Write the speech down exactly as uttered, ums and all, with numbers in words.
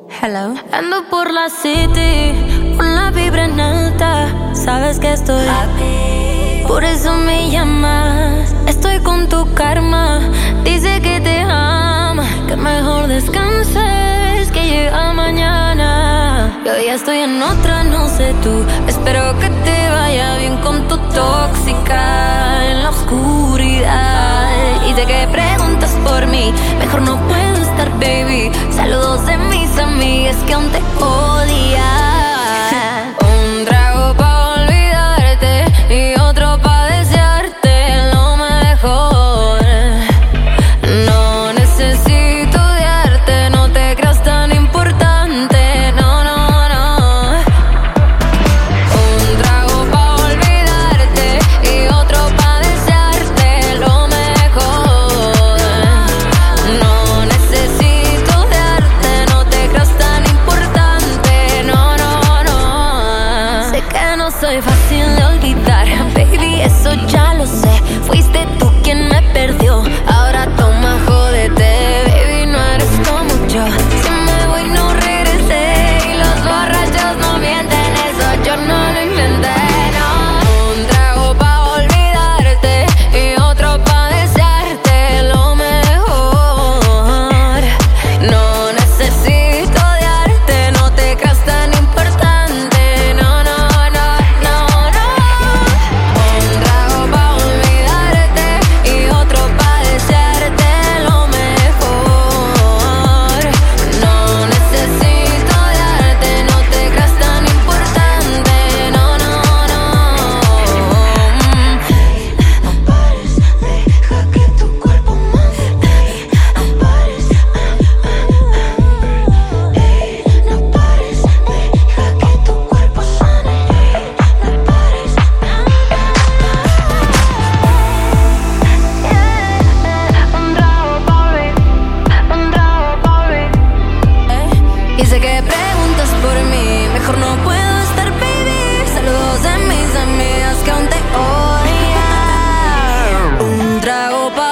Hello. Ando por la city con la vibra en alta. Sabes que estoy happy, por eso me llamas. Estoy con tu karma, dice que te ama, que mejor descanses, que llega mañana. Yo ya estoy en otra, no sé tú. Espero que te vaya bien con tu tóxica en la oscuridad. Y sé que preguntas por mí, mejor no puedo estar, baby. Saludos de mis amigas que aún te odian. Un trago pa' olvidarte y otro pa' desearte lo mejor. No necesito odiarte, no te creas tan importante, no, no, no. Un trago pa' olvidarte y otro pa' desearte lo mejor. No necesito odiarte, no te creas tan importante, no, no, no. Sé que no soy fácil de olvidar, baby, eso ya lo sé. Fuiste tú quien me perdió, ahora toma, jódete, baby, no eres como yo. Si me voy no regresé y los borrachos no mienten, eso yo no lo inventé, no. Un trago pa' olvidarte y otro pa' desearte lo mejor. No necesito odiarte, no te creas tan importante, no, no, no, no, no. Un trago pa' olvidarte y otro pa' desearte lo mejor. No necesito odiarte, no te creas tan importante, no, no, no. No pares, deja que tu cuerpo mande. No pares, no pares, deja que tu cuerpo sane. No pares. Un trago pa' olvidar, un trago pa' olvidar. Y sé que preguntas por mí, mejor no puedo estar, baby. Saludos de mis amigas que aún te odian. Un trago pa'